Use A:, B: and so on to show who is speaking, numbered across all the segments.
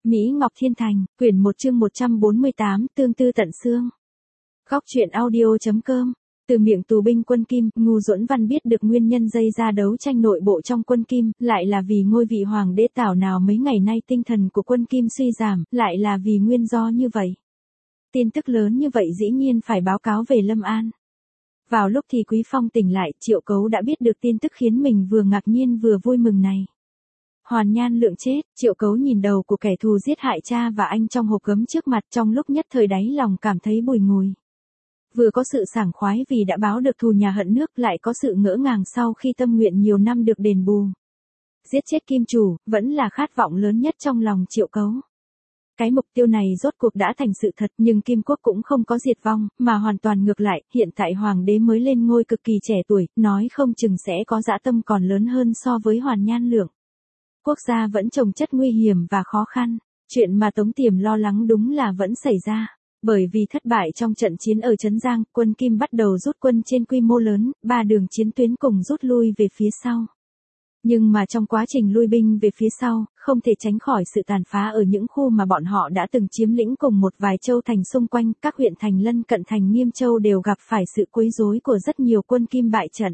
A: Mỹ Ngọc Thiên Thành, quyển 1 chương 148, tương tư tận xương. Góc truyện audio.com. Từ miệng tù binh quân Kim, Ngô Duẫn Văn biết được nguyên nhân gây ra đấu tranh nội bộ trong quân Kim, lại là vì ngôi vị hoàng đế Tảo nào mấy ngày nay tinh thần của quân Kim suy giảm, lại là vì nguyên do như vậy. Tin tức lớn như vậy dĩ nhiên phải báo cáo về Lâm An. Vào lúc thì Quý Phong tỉnh lại, Triệu Cấu đã biết được tin tức khiến mình vừa ngạc nhiên vừa vui mừng này. Hoàn Nhan Lượng chết, Triệu Cấu nhìn đầu của kẻ thù giết hại cha và anh trong hộp gấm trước mặt, trong lúc nhất thời đáy lòng cảm thấy bùi ngùi. Vừa có sự sảng khoái vì đã báo được thù nhà hận nước, lại có sự ngỡ ngàng sau khi tâm nguyện nhiều năm được đền bù. Giết chết Kim chủ, vẫn là khát vọng lớn nhất trong lòng Triệu Cấu. Cái mục tiêu này rốt cuộc đã thành sự thật, nhưng Kim quốc cũng không có diệt vong, mà hoàn toàn ngược lại, hiện tại hoàng đế mới lên ngôi cực kỳ trẻ tuổi, nói không chừng sẽ có dã tâm còn lớn hơn so với Hoàn Nhan Lượng. Quốc gia vẫn chồng chất nguy hiểm và khó khăn, chuyện mà Tống Tiềm lo lắng đúng là vẫn xảy ra. Bởi vì thất bại trong trận chiến ở Trấn Giang, quân Kim bắt đầu rút quân trên quy mô lớn, 3 đường chiến tuyến cùng rút lui về phía sau. Nhưng mà trong quá trình lui binh về phía sau, không thể tránh khỏi sự tàn phá ở những khu mà bọn họ đã từng chiếm lĩnh cùng một vài châu thành xung quanh, các huyện thành lân cận thành Nghiêm Châu đều gặp phải sự quấy rối của rất nhiều quân Kim bại trận.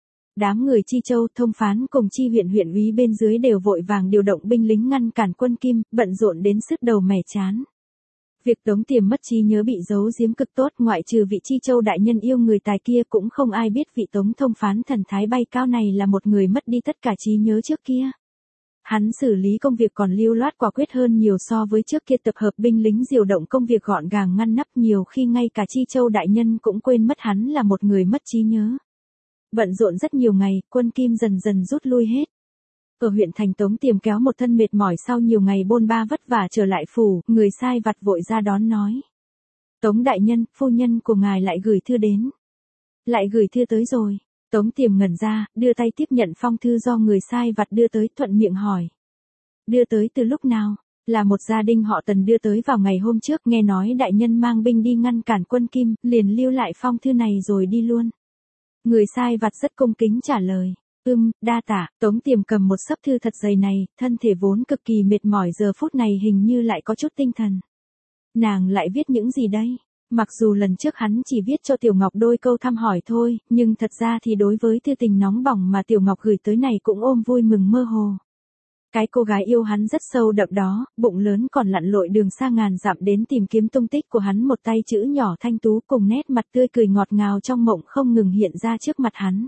A: Đám người Chi Châu, Thông Phán cùng Chi huyện úy bên dưới đều vội vàng điều động binh lính ngăn cản quân Kim, bận rộn đến sứt đầu mẻ chán. Việc Tống Tiềm mất trí nhớ bị giấu giếm cực tốt, ngoại trừ vị Chi Châu đại nhân yêu người tài kia cũng không ai biết vị Tống Thông Phán thần thái bay cao này là một người mất đi tất cả trí nhớ trước kia. Hắn xử lý công việc còn lưu loát quả quyết hơn nhiều so với trước kia, tập hợp binh lính điều động công việc gọn gàng ngăn nắp, nhiều khi ngay cả Chi Châu đại nhân cũng quên mất hắn là một người mất trí nhớ. Bận rộn rất nhiều ngày, quân Kim dần dần rút lui hết. Ở huyện thành, Tống Tiềm kéo một thân mệt mỏi sau nhiều ngày bôn ba vất vả trở lại phủ, người sai vặt vội ra đón nói. Tống đại nhân, phu nhân của ngài lại gửi thư đến. Lại gửi thư tới rồi. Tống Tiềm ngẩn ra, đưa tay tiếp nhận phong thư do người sai vặt đưa tới, thuận miệng hỏi. Đưa tới từ lúc nào? Là một gia đình họ Tần đưa tới vào ngày hôm trước, nghe nói đại nhân mang binh đi ngăn cản quân Kim, liền lưu lại phong thư này rồi đi luôn. Người sai vặt rất cung kính trả lời. Đa tạ. Tống Tiềm cầm một xấp thư thật dày này, thân thể vốn cực kỳ mệt mỏi giờ phút này hình như lại có chút tinh thần. Nàng lại viết những gì đây? Mặc dù lần trước hắn chỉ viết cho Tiểu Ngọc đôi câu thăm hỏi thôi, nhưng thật ra thì đối với thư tình nóng bỏng mà Tiểu Ngọc gửi tới này cũng ôm vui mừng mơ hồ. Cái cô gái yêu hắn rất sâu đậm đó, bụng lớn còn lặn lội đường xa ngàn dặm đến tìm kiếm tung tích của hắn, một tay chữ nhỏ thanh tú cùng nét mặt tươi cười ngọt ngào trong mộng không ngừng hiện ra trước mặt hắn.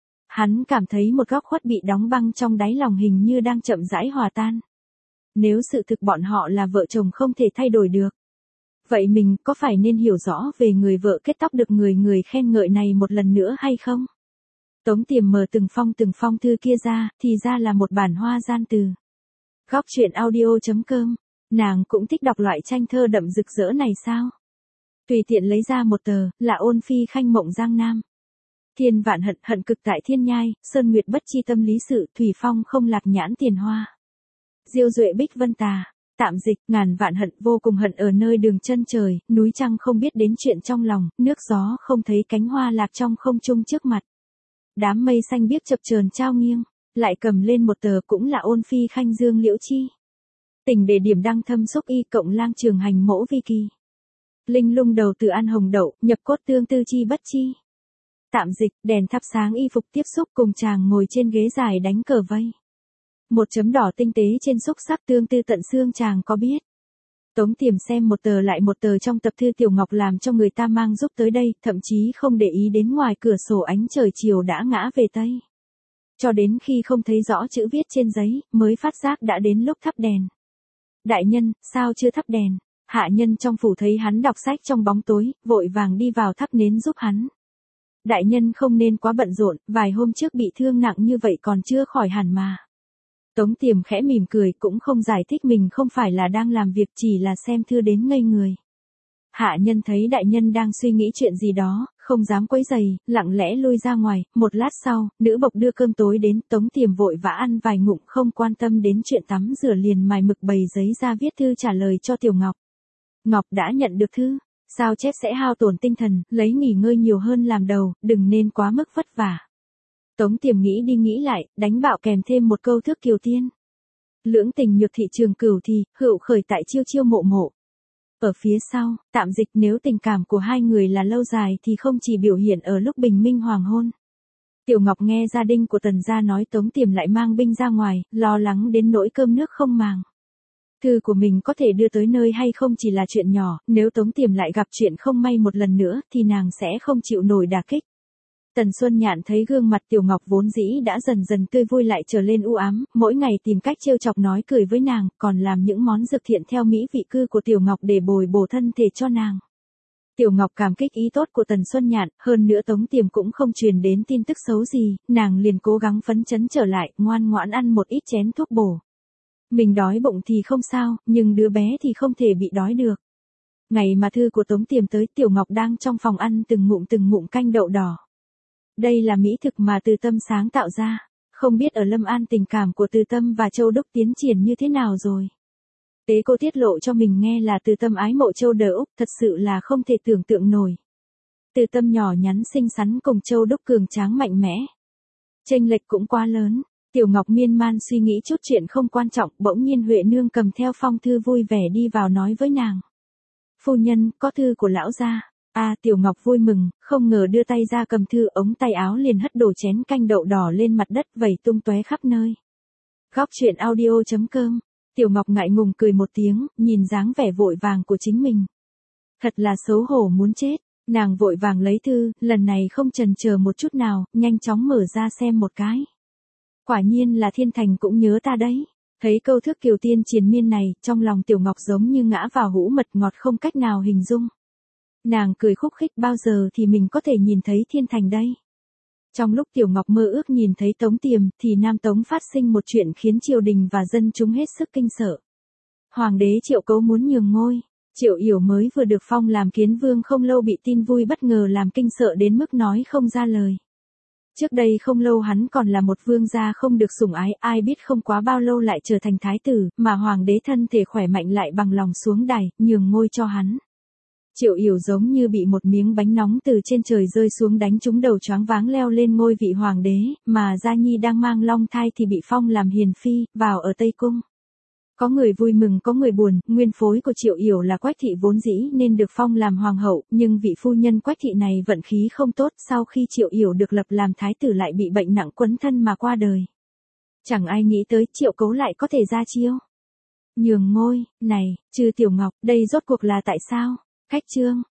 A: Hắn cảm thấy một góc khuất bị đóng băng trong đáy lòng hình như đang chậm rãi hòa tan. Nếu sự thực bọn họ là vợ chồng không thể thay đổi được, vậy mình có phải nên hiểu rõ về người vợ kết tóc được người khen ngợi này một lần nữa hay không? Tống Tiềm mở từng phong thư kia ra, thì ra là một bản hoa gian từ. Góc truyện audio.com, nàng cũng thích đọc loại tranh thơ đậm rực rỡ này sao? Tùy tiện lấy ra một tờ, là Ôn Phi Khanh Mộng Giang Nam. Thiên vạn hận, hận cực tại thiên nhai, sơn nguyệt bất chi tâm lý sự, thủy phong không lạc nhãn tiền hoa. Diêu duệ bích vân tà, tạm dịch, ngàn vạn hận, vô cùng hận ở nơi đường chân trời, núi trăng không biết đến chuyện trong lòng, nước gió không thấy cánh hoa lạc trong không trung trước mặt. Đám mây xanh biếc chập chờn trao nghiêng, lại cầm lên một tờ cũng là Ôn Phi Khanh Dương Liễu Chi. Tình đề điểm đăng thâm xúc y cộng lang trường hành mẫu vi kỳ. Linh lung đầu từ an hồng đậu, nhập cốt tương tư chi bất chi. Tạm dịch, đèn thắp sáng y phục tiếp xúc cùng chàng ngồi trên ghế dài đánh cờ vây. Một chấm đỏ tinh tế trên xúc sắc tương tư tận xương chàng có biết. Tống Tiềm xem một tờ lại một tờ trong tập thư Tiểu Ngọc làm cho người ta mang giúp tới đây, thậm chí không để ý đến ngoài cửa sổ ánh trời chiều đã ngã về Tây. Cho đến khi không thấy rõ chữ viết trên giấy, mới phát giác đã đến lúc thắp đèn. Đại nhân, sao chưa thắp đèn? Hạ nhân trong phủ thấy hắn đọc sách trong bóng tối, vội vàng đi vào thắp nến giúp hắn. Đại nhân không nên quá bận rộn, vài hôm trước bị thương nặng như vậy còn chưa khỏi hẳn mà. Tống Tiềm khẽ mỉm cười, cũng không giải thích mình không phải là đang làm việc, chỉ là xem thư đến ngây người. Hạ nhân thấy đại nhân đang suy nghĩ chuyện gì đó, không dám quấy rầy, lặng lẽ lui ra ngoài. Một lát sau, nữ bộc đưa cơm tối đến, Tống Tiềm vội vã ăn vài ngụm, không quan tâm đến chuyện tắm rửa, liền mài mực bày giấy ra viết thư trả lời cho Tiểu Ngọc. Ngọc đã nhận được thư. Sao chép sẽ hao tổn tinh thần, lấy nghỉ ngơi nhiều hơn làm đầu, đừng nên quá mức vất vả. Tống Tiềm nghĩ đi nghĩ lại, đánh bạo kèm thêm một câu thước kiều tiên. Lưỡng tình nhược thị trường cửu thì, hữu khởi tại chiêu chiêu mộ mộ. Ở phía sau, tạm dịch nếu tình cảm của hai người là lâu dài thì không chỉ biểu hiện ở lúc bình minh hoàng hôn. Tiểu Ngọc nghe gia đình của Tần gia nói Tống Tiềm lại mang binh ra ngoài, lo lắng đến nỗi cơm nước không màng. Thư của mình có thể đưa tới nơi hay không chỉ là chuyện nhỏ, nếu Tống Tiềm lại gặp chuyện không may một lần nữa thì nàng sẽ không chịu nổi đả kích. Tần Xuân Nhạn thấy gương mặt Tiểu Ngọc vốn dĩ đã dần dần tươi vui lại trở lên u ám, mỗi ngày tìm cách trêu chọc nói cười với nàng, còn làm những món dược thiện theo mỹ vị cư của Tiểu Ngọc để bồi bổ thân thể cho nàng. Tiểu Ngọc cảm kích ý tốt của Tần Xuân Nhạn, hơn nữa Tống Tiềm cũng không truyền đến tin tức xấu gì, nàng liền cố gắng phấn chấn trở lại, ngoan ngoãn ăn một ít chén thuốc bổ. Mình đói bụng thì không sao, nhưng đứa bé thì không thể bị đói được. Ngày mà thư của Tống Tiềm tới, Tiểu Ngọc đang trong phòng ăn từng ngụm canh đậu đỏ. Đây là mỹ thực mà Từ Tâm sáng tạo ra, không biết ở Lâm An tình cảm của Từ Tâm và Châu Đúc tiến triển như thế nào rồi. Tế cô tiết lộ cho mình nghe là Từ Tâm ái mộ Châu Đờ Úc, thật sự là không thể tưởng tượng nổi. Từ Tâm nhỏ nhắn xinh xắn cùng Châu Đúc cường tráng mạnh mẽ. Chênh lệch cũng quá lớn. Tiểu Ngọc miên man suy nghĩ chút chuyện không quan trọng, bỗng nhiên Huệ Nương cầm theo phong thư vui vẻ đi vào nói với nàng. Phu nhân, có thư của lão gia. Tiểu Ngọc vui mừng, không ngờ đưa tay ra cầm thư, ống tay áo liền hất đổ chén canh đậu đỏ lên mặt đất vẩy tung tóe khắp nơi. Góc truyện audio.com. Tiểu Ngọc ngại ngùng cười một tiếng, nhìn dáng vẻ vội vàng của chính mình. Thật là xấu hổ muốn chết, nàng vội vàng lấy thư, lần này không chần chờ một chút nào, nhanh chóng mở ra xem một cái. Quả nhiên là Thiên Thành cũng nhớ ta đấy. Thấy câu thước kiều tiên triền miên này, trong lòng Tiểu Ngọc giống như ngã vào hũ mật ngọt không cách nào hình dung. Nàng cười khúc khích, bao giờ thì mình có thể nhìn thấy Thiên Thành đây. Trong lúc Tiểu Ngọc mơ ước nhìn thấy Tống Tiềm, thì Nam Tống phát sinh một chuyện khiến triều đình và dân chúng hết sức kinh sợ. Hoàng đế Triệu Cấu muốn nhường ngôi. Triệu Yểu mới vừa được phong làm kiến vương không lâu bị tin vui bất ngờ làm kinh sợ đến mức nói không ra lời. Trước đây không lâu hắn còn là một vương gia không được sủng ái, ai biết không quá bao lâu lại trở thành thái tử, mà hoàng đế thân thể khỏe mạnh lại bằng lòng xuống đài, nhường ngôi cho hắn. Triệu Yểu giống như bị một miếng bánh nóng từ trên trời rơi xuống đánh trúng đầu, choáng váng leo lên ngôi vị hoàng đế, mà Gia Nhi đang mang long thai thì bị phong làm hiền phi, vào ở Tây Cung. Có người vui mừng có người buồn, nguyên phối của Triệu Yểu là Quách thị vốn dĩ nên được phong làm hoàng hậu, nhưng vị phu nhân Quách thị này vận khí không tốt, sau khi Triệu Yểu được lập làm thái tử lại bị bệnh nặng quấn thân mà qua đời. Chẳng ai nghĩ tới Triệu Cấu lại có thể ra chiêu nhường ngôi. Này, trừ Tiểu Ngọc, đây rốt cuộc là tại sao? Khách chương.